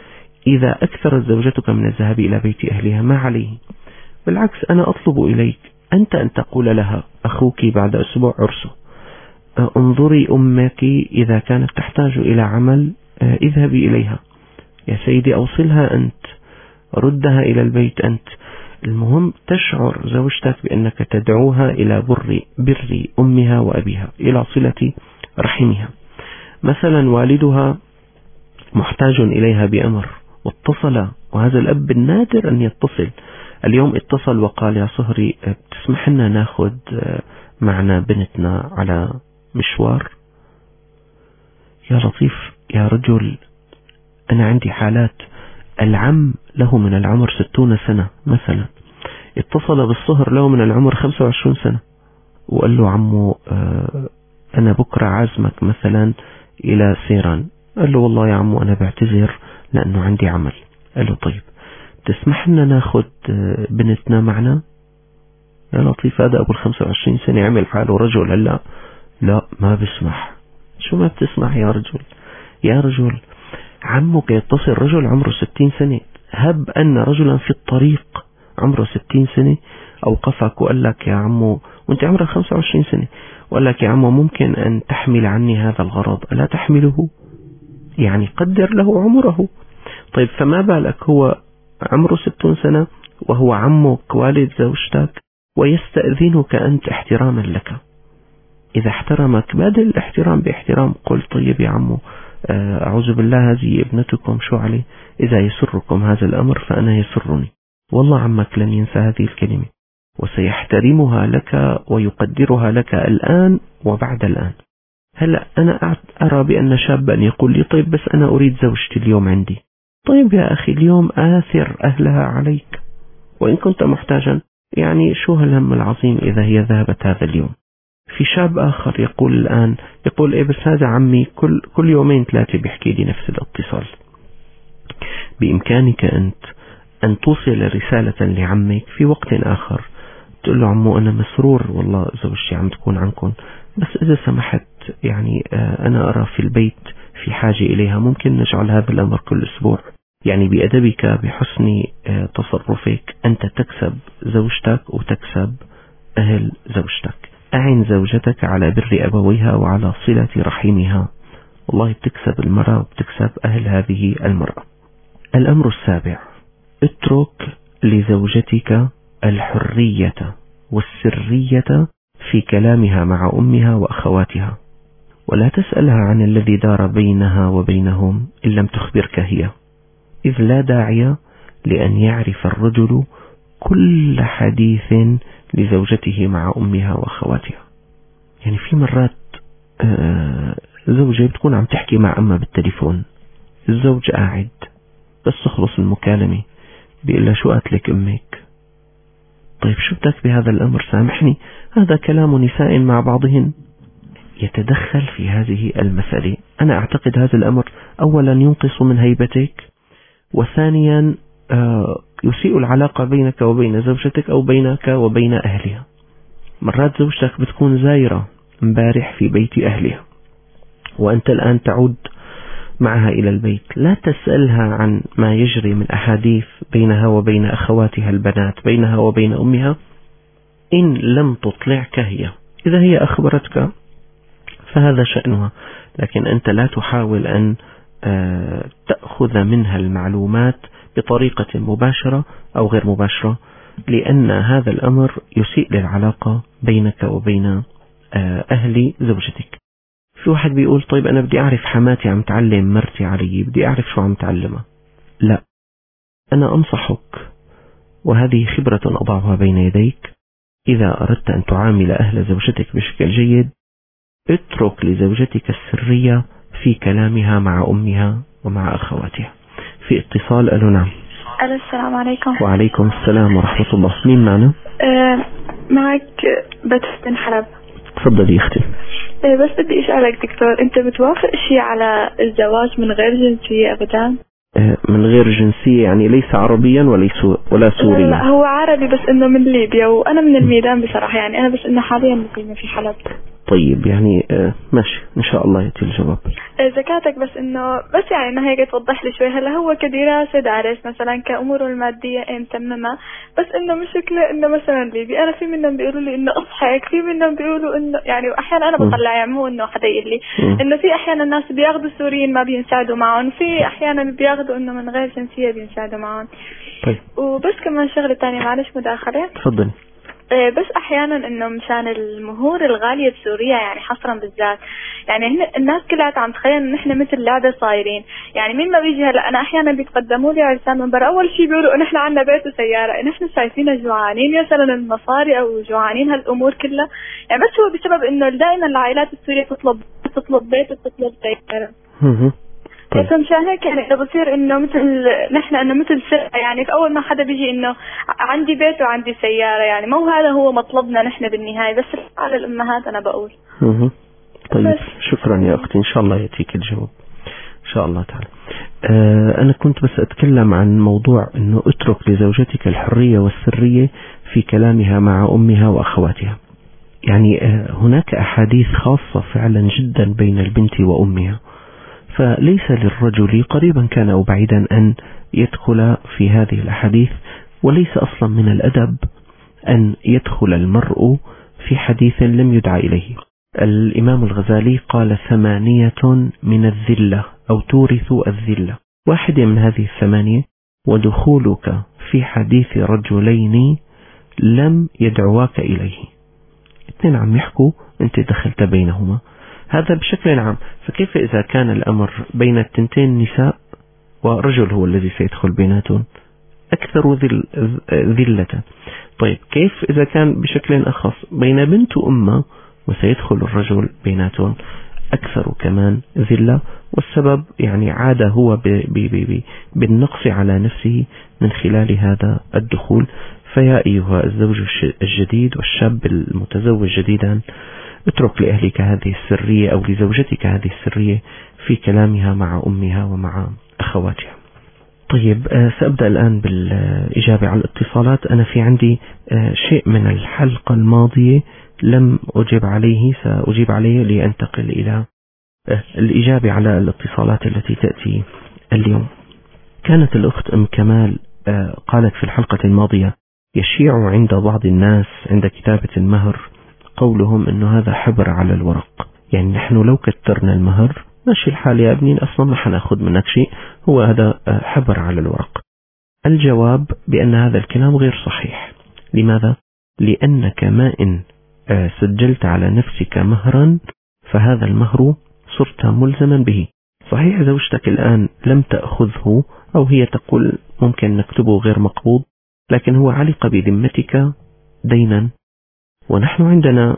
إذا أكثرت زوجتك من الذهاب إلى بيت أهلها ما عليه، بالعكس أنا أطلب إليك أنت أن تقول لها أخوك بعد أسبوع عرسه انظري أمك إذا كانت تحتاج إلى عمل اذهبي إليها يا سيدي، أوصلها أنت، ردها إلى البيت أنت. المهم تشعر زوجتك بأنك تدعوها إلى بر أمها وأبيها، إلى صلة رحمها. مثلا والدها محتاج إليها بأمر واتصل، وهذا الأب النادر أن يتصل، اليوم اتصل وقال يا صهري تسمح لنا ناخذ معنا بنتنا على مشوار. يا لطيف يا رجل، أنا عندي حالات العم له من العمر 60 سنة مثلا، اتصل بالصهر له من العمر 25 سنة وقال له عمو أنا بكرة عازمك مثلا إلى سيران. قال له والله يا عمو أنا بعتذر لأنه عندي عمل. قال له طيب تسمح لنا ناخد بنتنا معنا؟ يا لطيف هذا أبو 25 سنة يعمل حاله رجل. هلا لا ما بسمح. شو ما بتسمح يا رجل؟ يا رجل عمك يتصل رجل عمره 60 سنة، هب أن رجلا في الطريق عمره 60 سنة أوقفك وقال لك يا عمو، وانت عمرك 25 سنة، وقال لك يا عمو ممكن أن تحمل عني هذا الغرض، ألا تحمله؟ يعني قدر له عمره. طيب فما بالك هو عمره 60 سنة وهو عمك والد زوجتك ويستأذنك أنت احتراما لك. إذا احترمك بادل الاحترام باحترام، قل طيب يا عمو أعوذ بالله هذه ابنتكم شو عليه، إذا يسركم هذا الأمر فأنا يسرني، والله عمك لن ينسى هذه الكلمة وسيحترمها لك ويقدرها لك الآن وبعد الآن. هلأ أنا أرى بأن شابا يقول لي طيب بس أنا أريد زوجتي اليوم عندي. طيب يا أخي اليوم آثر أهلها عليك، وإن كنت محتاجا يعني شو هالهم العظيم إذا هي ذهبت هذا اليوم. في شاب آخر يقول الآن يقول إيه بس هذا عمي كل يومين 3 بيحكي لي نفس الاتصال. بإمكانك أنت أن توصل رسالة لعمك في وقت آخر، تقول له عمو أنا مسرور والله زوجتي عم تكون عنكم، بس إذا سمحت يعني أنا أرى في البيت في حاجة إليها، ممكن نجعل هذا الأمر كل أسبوع. يعني بأدبك بحسن تصرفك أنت تكسب زوجتك وتكسب أهل زوجتك. أعن زوجتك على بر أبويها وعلى صلة رحمها، والله بتكسب المرأة وبتكسب أهل هذه المرأة. الأمر السابع، اترك لزوجتك الحرية والسرية في كلامها مع أمها وأخواتها، ولا تسألها عن الذي دار بينها وبينهم إن لم تخبرك هي، إذ لا داعي لأن يعرف الرجل كل حديث لزوجته مع أمها وأخواتها. يعني في مرات زوجة بتكون عم تحكي مع أمها بالتليفون، الزوج قاعد بس تخلص المكالمة بيقول لها شو قالت أمك؟ طيب شو بدك بهذا الأمر؟ سامحني، هذا كلام نساء مع بعضهن. يتدخل في هذه المسألة. أنا أعتقد هذا الأمر أولا ينقص من هيبتك، وثانيا يسيء العلاقة بينك وبين زوجتك أو بينك وبين أهلها. مرات زوجتك بتكون زايرة امبارح في بيت أهلها وأنت الآن تعود معها إلى البيت، لا تسألها عن ما يجري من أحاديث بينها وبين أخواتها البنات، بينها وبين أمها، إن لم تطلعك هي. إذا هي أخبرتك فهذا شأنها، لكن أنت لا تحاول أن تأخذ منها المعلومات بطريقة مباشرة أو غير مباشرة، لأن هذا الأمر يسيء للعلاقة بينك وبين أهل زوجتك. في واحد بيقول طيب أنا بدي أعرف حماتي عم تعلم مرتي علي، بدي أعرف شو عم تعلمها. لا، أنا أنصحك، وهذه خبرة أضعها بين يديك، إذا أردت أن تعامل أهل زوجتك بشكل جيد اترك لزوجتك السرية في كلامها مع أمها ومع أخواتها. في اتصال. ألو نعم. ألو السلام عليكم. وعليكم السلام ورحمة الله. مين معنا؟ معك بتف بن حلب. تفضلي أختي. بس بدي أسألك دكتور، أنت بتوافق شيء على الزواج من غير جنسية أبدا؟ من غير جنسية يعني ليس عربيا ولا سوريا؟ لا هو عربي بس إنه من ليبيا، وأنا من الميدان بصراحة، يعني أنا بس إنه حاليا مقيمة في حلب. طيب يعني ماشي إن شاء الله يأتي الجواب. زكاتك بس إنه بس يعني إنه هيك توضح لي شوي. هلا هو كدراسة دارس مثلا كأموره المادية متممة، بس إنه مشكلة إنه مثلا ليبي أنا في منهم بيقولوا لي إنه أضحك، في منهم بيقولوا إنه يعني أحيانا أنا بطلع يعني مو إنه حدا يقول لي إنه في أحيانا الناس بياخذوا السوريين ما بينساعدوا معهم، في أحيانا بياخذوا إنه من غير جنسية بينساعدوا معهم. طيب. وبس كمان شغلة تانية معلش مداخلة. تفضل. بس احيانا انه مشان المهور الغالية بسوريا يعني حصرا بالذات، يعني الناس كلها عم تخيل انه نحن مثل لعبة صايرين. يعني مين ما بيجي هلا انا احيانا بيتقدموا لي عرسان من برا، اول شيء بيقولوا نحن عندنا بيت وسيارة، نحن شايفينها جوعانين يا سلام المصاري او جوعانين هالامور كلها. يعني بس هو بسبب انه دائما العائلات السورية تطلب بيت وتطلب سيارة. بس مشان هيك يعني إذا بصير إنه مثل نحن إنه مثل سرقة، يعني في أول ما حدا بيجي إنه عندي بيت وعندي سيارة، يعني مو هذا هو مطلبنا نحن بالنهاية، بس على الأمهات أنا بقول. طيب شكرا يا أختي، إن شاء الله يأتيك الجواب إن شاء الله تعالى. أنا كنت بس أتكلم عن موضوع إنه اترك لزوجتك الحرية والسرية في كلامها مع أمها وأخواتها. يعني هناك أحاديث خاصة فعلا جدا بين البنت وأمها، فليس للرجل قريبا كان أو بعيدا أن يدخل في هذه الأحاديث، وليس أصلا من الأدب أن يدخل المرء في حديث لم يدعى إليه. الإمام الغزالي قال 8 من الذلة أو تورث الذلة، واحدة من هذه 8 ودخولك في حديث رجلين لم يدعواك إليه. 2 عم يحكوا أنت دخلت بينهما، هذا بشكل عام. فكيف إذا كان الأمر بين التنتين نساء ورجل هو الذي سيدخل بيناتهم أكثر ذلة؟ طيب كيف إذا كان بشكل أخص بين بنت وأمة وسيدخل الرجل بيناتهم أكثر كمان ذلة؟ والسبب يعني عاد هو بالنقص على نفسه من خلال هذا الدخول. فيا أيها الزوج الجديد والشاب المتزوج جديدا، اترك لأهلك هذه السرية أو لزوجتك هذه السرية في كلامها مع أمها ومع أخواتها. طيب سأبدأ الآن بالإجابة على الاتصالات. أنا في عندي شيء من الحلقة الماضية لم أجيب عليه، سأجيب عليه لأنتقل إلى الإجابة على الاتصالات التي تأتي اليوم. كانت الأخت أم كمال قالت في الحلقة الماضية: يشيع عند بعض الناس عند كتابة المهر قولهم إنه هذا حبر على الورق، يعني نحن لو كترنا المهر ماشي الحال يا ابني، أصلا ما حناخد منك شيء، هو هذا حبر على الورق. الجواب بأن هذا الكلام غير صحيح. لماذا؟ لأنك ما إن سجلت على نفسك مهرا فهذا المهر صرت ملزما به. صحيح زوجتك الآن لم تأخذه أو هي تقول ممكن نكتبه غير مقبوض، لكن هو علق بذمتك دينا، ونحن عندنا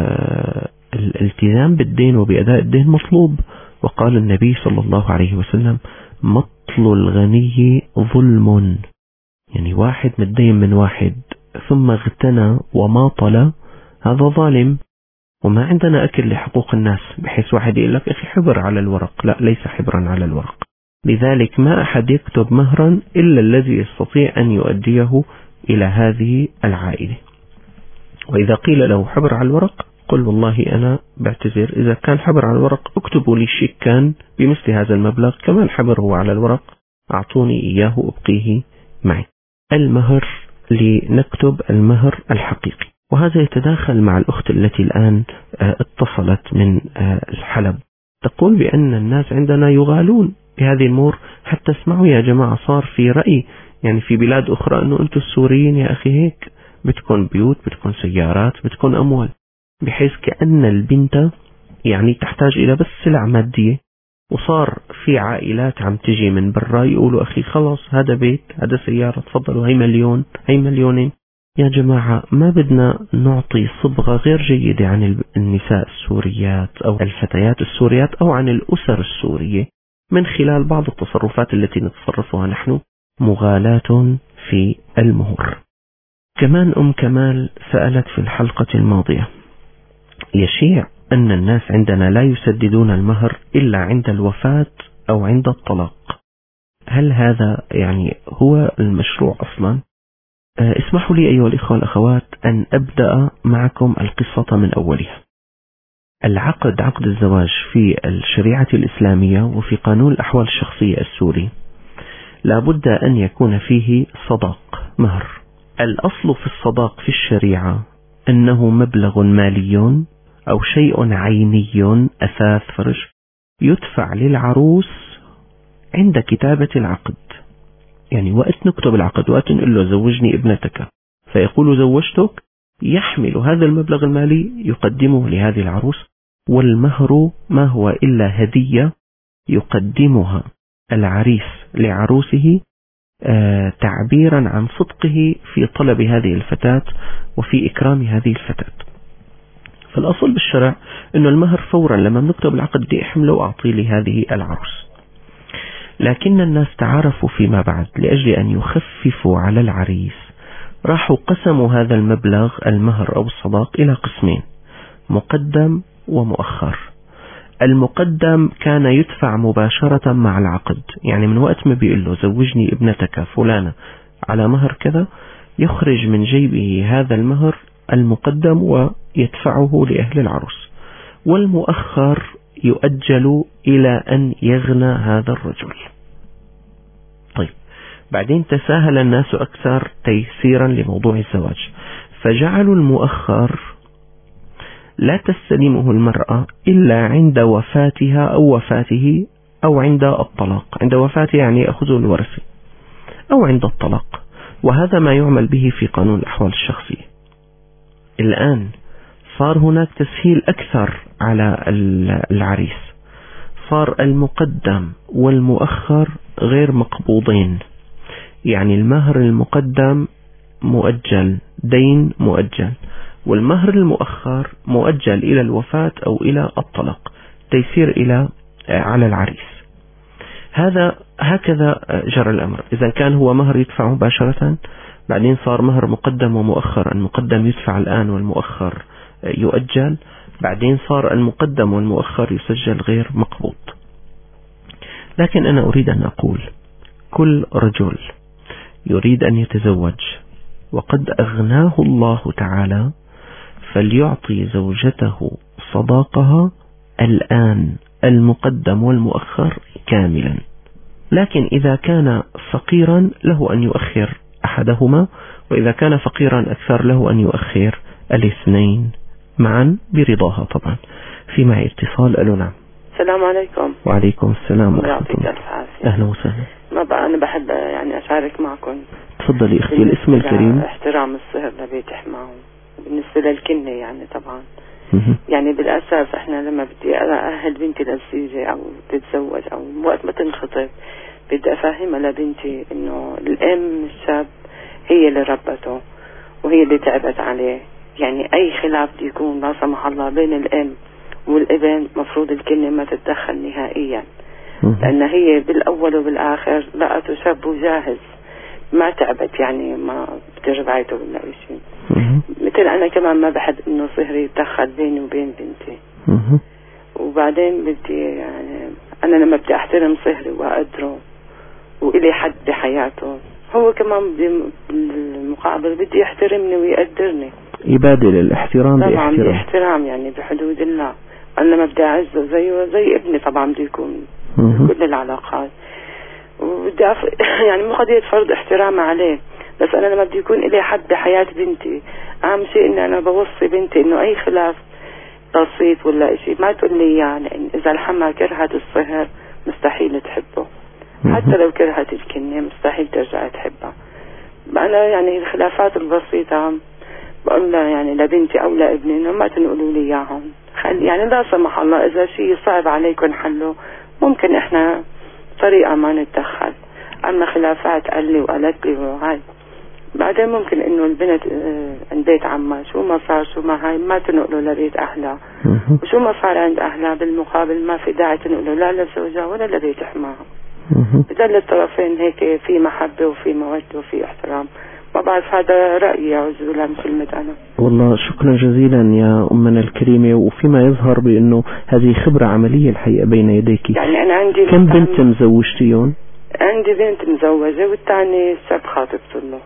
الالتزام بالدين وبأداء الدين مطلوب. وقال النبي صلى الله عليه وسلم: مطل الغني ظلم، يعني واحد متدين من واحد ثم اغتنى وماطل، هذا ظالم. وما عندنا أكل لحقوق الناس بحيث واحد يقول لك أخي حبر على الورق، لا، ليس حبرا على الورق. لذلك ما أحد يكتب مهرا إلا الذي يستطيع أن يؤديه إلى هذه العائلة. وإذا قيل له حبر على الورق قل والله أنا بعتذر، إذا كان حبر على الورق اكتبوا لي شيك كان بمثل هذا المبلغ، كما الحبر هو على الورق أعطوني إياه أبقيه معي. المهر لنكتب المهر الحقيقي. وهذا يتداخل مع الأخت التي الآن اتصلت من الحلب، تقول بأن الناس عندنا يغالون بهذه الأمور. حتى اسمعوا يا جماعة، صار في رأي يعني في بلاد أخرى أنه أنتم السوريين يا أخي هيك بتكون بيوت، بتكون سيارات، بتكون أموال، بحيث كأن البنت يعني تحتاج إلى بس سلع مادية. وصار في عائلات عم تجي من برا يقولوا أخي خلاص هذا بيت، هذا سيارة، تفضلوا، هي مليون، هي مليونين. يا جماعة ما بدنا نعطي صبغة غير جيدة عن النساء السوريات أو الفتيات السوريات أو عن الأسر السورية من خلال بعض التصرفات التي نتصرفها نحن، مغالاة في المهور. كمان أم كمال سألت في الحلقة الماضية: يشيع أن الناس عندنا لا يسددون المهر إلا عند الوفاة أو عند الطلاق، هل هذا يعني هو المشروع أصلا؟ اسمحوا لي أيها الإخوة والأخوات أن أبدأ معكم القصة من أولها. العقد، عقد الزواج في الشريعة الإسلامية وفي قانون الأحوال الشخصية السوري لابد أن يكون فيه صداق، مهر. الأصل في الصداق في الشريعة أنه مبلغ مالي أو شيء عيني، أثاث، فرش، يدفع للعروس عند كتابة العقد. يعني وقت نكتب العقد، وقت نقول له زوجني ابنتك فيقول زوجتك، يحمل هذا المبلغ المالي يقدمه لهذه العروس. والمهر ما هو إلا هدية يقدمها العريس لعروسه تعبيرا عن صدقه في طلب هذه الفتاة وفي إكرام هذه الفتاة. فالأصل بالشرع أنه المهر فورا لما نكتب العقد بدي أحمله وأعطيه لهذه العروس. لكن الناس تعارفوا فيما بعد لأجل أن يخففوا على العريس، راحوا قسموا هذا المبلغ المهر أو الصداق إلى قسمين: مقدم ومؤخر. المقدم كان يدفع مباشرة مع العقد، يعني من وقت ما بيقول له زوجني ابنتك فلانة على مهر كذا، يخرج من جيبه هذا المهر المقدم ويدفعه لأهل العروس. والمؤخر يؤجل إلى أن يغنى هذا الرجل. طيب، بعدين تساهل الناس أكثر تيسيرا لموضوع الزواج، فجعلوا المؤخر لا تستلمه المرأة إلا عند وفاتها أو وفاته أو عند الطلاق. عند وفاته يعني يأخذه الورثة، أو عند الطلاق. وهذا ما يعمل به في قانون الأحوال الشخصية. الآن صار هناك تسهيل أكثر على العريس، صار المقدم والمؤخر غير مقبوضين. يعني المهر المقدم مؤجل، دين مؤجل، والمهر المؤخر مؤجل إلى الوفاة أو إلى الطلاق، تيسير على العريس. هكذا جرى الأمر. إذا كان هو مهر يدفع مباشرة، بعدين صار مهر مقدم ومؤخر، المقدم يدفع الآن والمؤخر يؤجل، بعدين صار المقدم والمؤخر يسجل غير مقبوض. لكن أنا أريد أن أقول كل رجل يريد أن يتزوج وقد أغناه الله تعالى فليعطي زوجته صداقها الآن، المقدم والمؤخر كاملا. لكن إذا كان فقيرا له أن يؤخر أحدهما، وإذا كان فقيرا أكثر له أن يؤخر الاثنين معا برضاها طبعا. في معي اتصال. ألو. نعم. السلام عليكم. وعليكم السلام ورحمة يعطيك الله. ألف عافية. أهلا وسهلا. ما بقى أنا بحب يعني أشارك معكم. تفضلي أختي. الاسم الكريم. احترام الصهر لبيت حماه بالنسبة للكنة يعني طبعا. يعني بالأساس إحنا لما بدي أأهل بنتي للزيجة أو تتزوج أو وقت ما تنخطب، بدي أفهمها لبنتي إنه الأم الشاب هي اللي ربته وهي اللي تعبت عليه. يعني أي خلاف بده يكون لا سمح الله بين الأم والابن مفروض الكلمة ما تتدخل نهائيا، لأن هي بالأول وبالآخر لقته شاب جاهز ما تعبت، يعني ما بتربعته ولا أي شيء. مثل أنا كمان ما بحب إنه صهري يتدخل بيني وبين بنتي. وبعدين بدي يعني أنا لما بدي أحترم صهري وأقدره وإلي حد بحياته، هو كمان بالمقابل بدي يحترمني ويقدرني، يبادل الاحترام طبعا باحترام يعني بحدود الله. أنا لما بدي أعزه زيه زي ابني طبعا بده يكون كل العلاقات، وبدي يعني مو قضية فرض احترام عليه، بس أنا لما بدي يكون إلي حد بحياة بنتي، أهم شيء إن أنا بوصي بنتي إنه أي خلاف بسيط ولا شيء ما تقول لي يعني إن إذا الحما كرهت الصهر مستحيل تحبه، حتى لو كرهت الكنية مستحيل ترجع تحبها. أنا يعني الخلافات البسيطة بقول لها يعني لبنتي أو لابني إنه ما تنقلوا لي إياهم، يعني لا سمح الله إذا شيء صعب عليكم حله ممكن إحنا طريقة ما نتدخل، أما خلافات قال لي وقالت لي وهاي بعدين ممكن إنه البنت عند بيت عمها شو ما صار شو ما هاي ما تنقلوا لبيت أهلها، وشو ما صار عند أهلها بالمقابل ما في داعي تنقلوا لا لزوجها ولا لبيت حماها. بدل الطرفين هيك في محبة وفي مودة وفي احترام. ما بعرف هذا رأيي يا ولا مش كلمة أنا. والله شكرا جزيلا يا أمنا الكريمة، وفيما يظهر بأنه هذه خبرة عملية الحقيقة بين يديك. يعني أنا عندي كم بنت مزوجتيون؟ عندي بنت مزوجة والثاني شاب خاطبت له.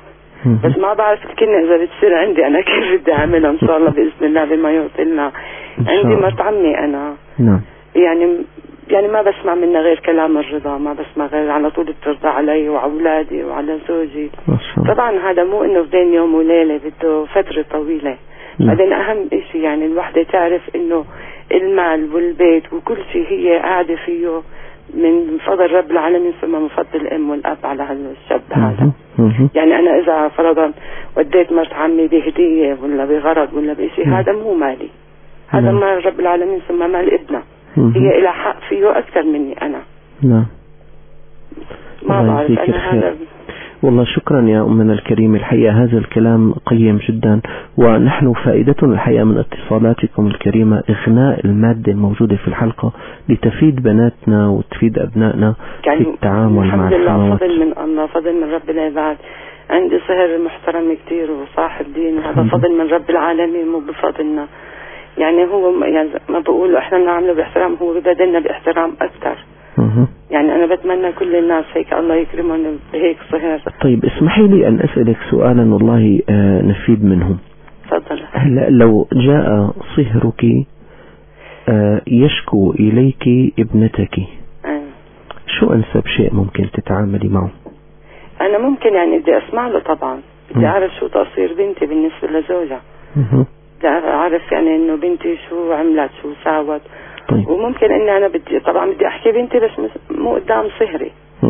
بس ما بعرف الكلمة إذا بتصير عندي أنا كيف بدي أعملها إن شاء الله بإذن الله بما يرضي الله. عندي مرت عمي أنا نعم. يعني ما بسمع منها غير كلام الرضا، ما بسمع غير على طول بترضى علي وعلى أولادي وعلى زوجي. طبعا هذا مو إنه بين يوم وليلة، بده فترة طويلة. بعدين أهم إشي يعني الوحدة تعرف إنه المال والبيت وكل شيء هي قاعدة فيه من فضل رب العالمين، ثم من فضل الأم والأب على هالشاب هذا. يعني أنا إذا فرضا وديت مرت عمي بهدية ولا بغرض ولا بشيء، هذا مو مالي، هذا مال رب العالمين ثم مال ابنه. هي إلى حق فيه أكثر مني أنا. نعم. ما بعرف أنا هذا. والله شكرا يا أمنا الكريمة، الحقيقة هذا الكلام قيم جدا، ونحن فائدتنا الحقيقة من اتصالاتكم الكريمة إغناء المادة الموجودة في الحلقة لتفيد بناتنا وتفيد أبنائنا في التعامل مع الحموات. الحمد لله، فضل من الله، فضل من رب العباد. عندي صهر محترم كتير وصاحب دين، وهذا فضل من رب العالمين مو بفضلنا. يعني هو يعني ما بقول احنا بنعمله باحترام، هو ببادلنا باحترام أكثر. يعني أنا بتمنى كل الناس هيك الله يكرمهم بهيك صهر. طيب اسمحي لي أن أسألك سؤالا والله نفيد منه. تفضل. هلا لو جاء صهرك يشكو إليك ابنتك، شو أنسب شيء ممكن تتعاملي معه؟ أنا ممكن يعني بدي أسمع له طبعا، بدي أعرف شو تقصير بنتي بالنسبة لزوجها، بدي أعرف يعني إنه بنتي شو عملت شو ساوت. طيب. وممكن إني أنا طبعا بدي أحكي بنتي بس مو قدام صهري.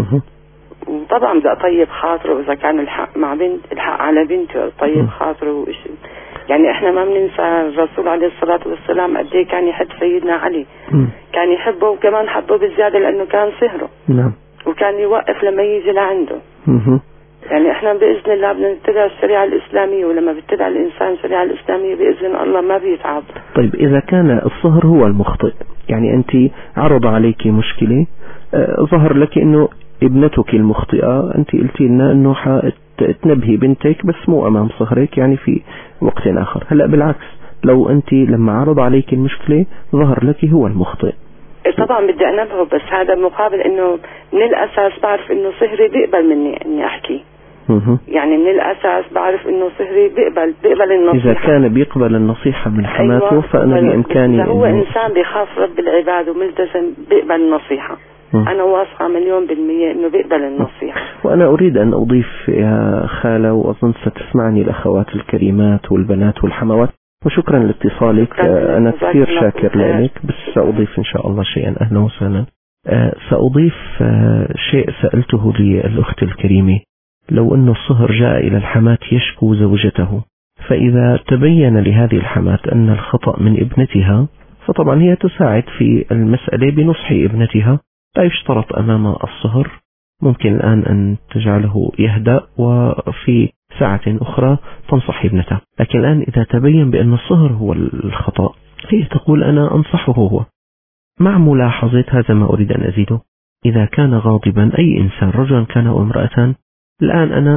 وطبعا بدي أطيب خاطره إذا كان الحق مع الحق على بنتي أطيب خاطره وإشي. يعني إحنا ما بننسى الرسول عليه الصلاة والسلام قد إيه كان يحب سيدنا علي. كان يحبه وكمان حبه بالزيادة لأنه كان صهره. نعم. وكان يوقف لما يجي لعنده. يعني احنا بإذن الله بنتبع الشريعة الإسلامية، ولما بيتبع الإنسان الشريعة الإسلامية بإذن الله ما بيتعب. طيب إذا كان الصهر هو المخطئ، يعني أنت عرض عليك مشكلة، ظهر لك أنه ابنتك المخطئة، أنت قلتي لنا أنه تنبهي بنتك بس مو أمام صهرك، يعني في وقت آخر. هلأ بالعكس، لو أنت لما عرض عليك المشكلة ظهر لك هو المخطئ، طبعا بدي أنبهه، بس هذا مقابل أنه من الأساس بعرف أنه صهري بيقبل مني أني أحكي. يعني من الأساس بعرف إنه صهري بيقبل النصيحة. إذا كان بيقبل النصيحة من حماته. أيوة. فأنا بإمكاني إذا هو إنسان بيخاف رب العباد وملتزم بيقبل النصيحة. أنا واثقة 100% إنه بيقبل النصيحة. وأنا أريد أن أضيف يا خالة، وأظن ستسمعني الأخوات الكريمات والبنات والحموات، وشكرا لاتصالك. أنا كثير شاكر لك، بس سأضيف إن شاء الله شيئا. أهلا وسهلا. سأضيف شيء سألته للأخت الكريمة. لو أن الصهر جاء إلى الحماة يشكو زوجته، فإذا تبين لهذه الحماة أن الخطأ من ابنتها، فطبعا هي تساعد في المسألة بنصح ابنتها. لا يشترط أمام الصهر، ممكن الآن أن تجعله يهدأ وفي ساعة أخرى تنصح ابنتها. لكن الآن إذا تبين بأن الصهر هو الخطأ، هي تقول أنا أنصحه هو، مع ملاحظة هذا ما أريد أن أزيده. إذا كان غاضبا أي إنسان، رجلا كان أو امرأة، الآن أنا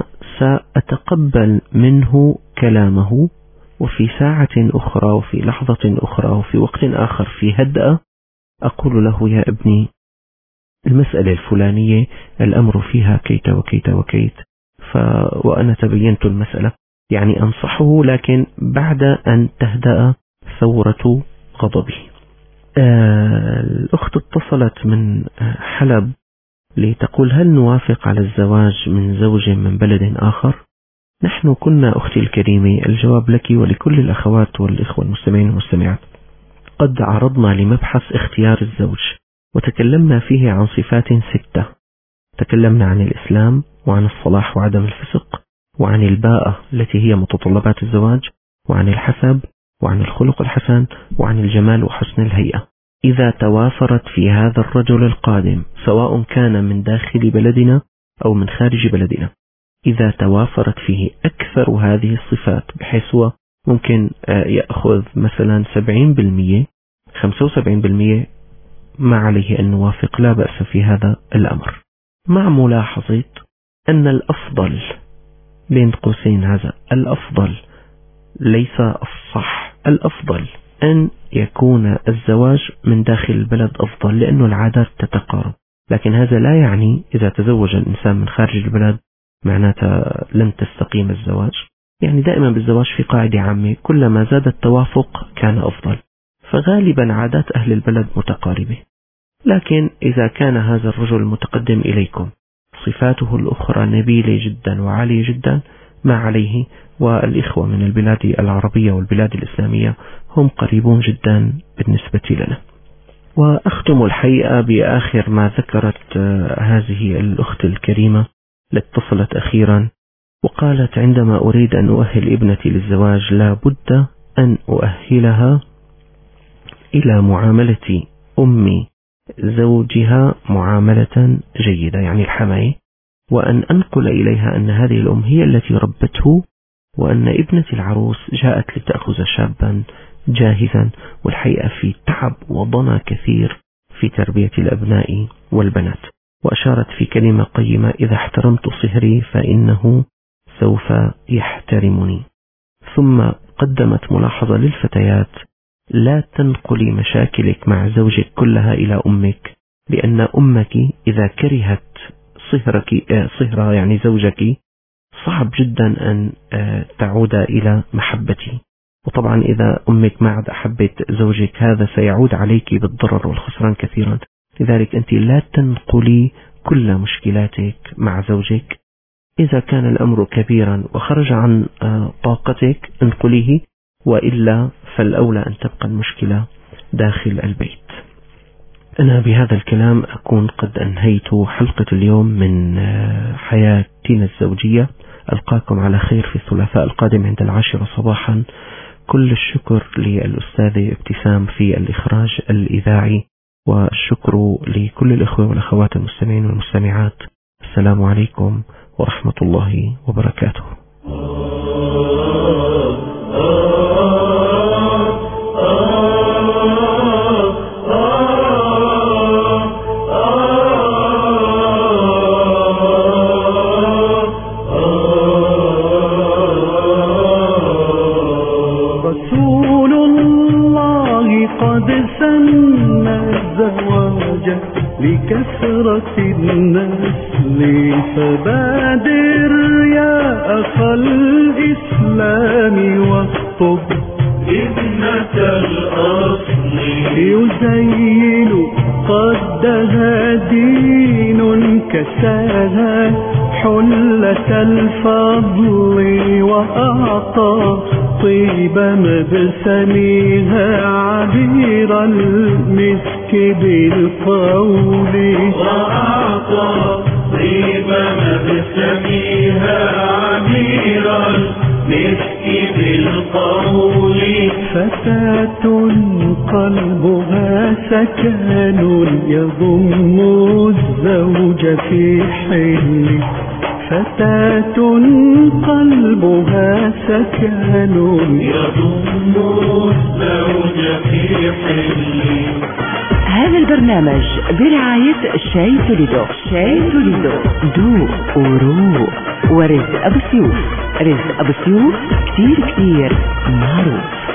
سأتقبل منه كلامه، وفي ساعة أخرى وفي لحظة أخرى وفي وقت آخر في هدأة أقول له يا ابني المسألة الفلانية الأمر فيها كيت وكيت وكيت، وأنا تبينت المسألة، يعني أنصحه لكن بعد أن تهدأ ثورة غضبه. الأخت اتصلت من حلب لتقول هل نوافق على الزواج من زوج من بلد آخر؟ نحن كنا أختي الكريمة، الجواب لك ولكل الأخوات والإخوة المستمعين والمستمعات، قد عرضنا لمبحث اختيار الزوج وتكلمنا فيه عن صفات 6. تكلمنا عن الإسلام، وعن الصلاح وعدم الفسق، وعن الباءة التي هي متطلبات الزواج، وعن الحسب، وعن الخلق الحسن، وعن الجمال وحسن الهيئة. إذا توافرت في هذا الرجل القادم، سواء كان من داخل بلدنا أو من خارج بلدنا، إذا توافرت فيه أكثر هذه الصفات، بحيث هو ممكن يأخذ مثلا 70%، 75%، ما عليه أن نوافق، لا بأس في هذا الأمر، مع ملاحظة أن الأفضل بين قوسين، هذا الأفضل ليس الصح، الأفضل أن يكون الزواج من داخل البلد أفضل، لأنه العادات تتقارب. لكن هذا لا يعني إذا تزوج الإنسان من خارج البلد معناتها لن تستقيم الزواج. يعني دائما بالزواج في قاعدة عامة، كلما زاد التوافق كان أفضل، فغالبا عادات أهل البلد متقاربة. لكن إذا كان هذا الرجل المتقدم إليكم صفاته الأخرى نبيلة جدا وعالية جدا، ما عليه، والإخوة من البلاد العربية والبلاد الإسلامية هم قريبون جدا بالنسبة لنا. وأختم الحقيقة بآخر ما ذكرت هذه الأخت الكريمة التي اتصلت أخيرا وقالت: عندما أريد أن أؤهل ابنتي للزواج لا بد أن أؤهلها إلى معاملة أم زوجها معاملة جيدة، يعني الحماية، وأن أنقل إليها أن هذه الأم هي التي ربته، وأن ابنة العروس جاءت لتأخذ شابا جاهزا، والحقيقة في تعب وضنا كثير في تربية الأبناء والبنات. وأشارت في كلمة قيمة: إذا احترمت صهري فإنه سوف يحترمني. ثم قدمت ملاحظة للفتيات: لا تنقلي مشاكلك مع زوجك كلها إلى أمك، لأن أمك إذا كرهت صهرها يعني زوجك صعب جدا أن تعود إلى محبتي. وطبعا إذا أمك ما عاد أحبت زوجك هذا سيعود عليك بالضرر والخسران كثيرا. لذلك أنت لا تنقلي كل مشكلاتك مع زوجك. إذا كان الأمر كبيرا وخرج عن طاقتك انقليه، وإلا فالأولى أن تبقى المشكلة داخل البيت. أنا بهذا الكلام أكون قد أنهيت حلقة اليوم من حياتنا الزوجية. ألقاكم على خير في الثلاثاء القادم عند 10 صباحا. كل الشكر للأستاذة ابتسام في الإخراج الإذاعي، والشكر لكل الإخوة والأخوات المستمعين والمستمعات. السلام عليكم ورحمة الله وبركاته. رسول الله قد سن الزواج لكثرة النسل، فبادر يا أخا الإسلام واخطب ابنة الأصل، يزين قدها دين كساها حلة الفضل، وأعطى طيب مبسمها عبير المسك بالقول، وأعطى طيب مبسمها عبير المسك بالقول. فتاة قلبها سكن يضم الزوج في حل، فتاة قلبها سكن يضم الزوج في حل. هذا البرنامج برعاية الشاي توليدو. شاي توليدو ذوق وروق. ورزق أبو سيوف. رزق أبو سيوف كتير معروف.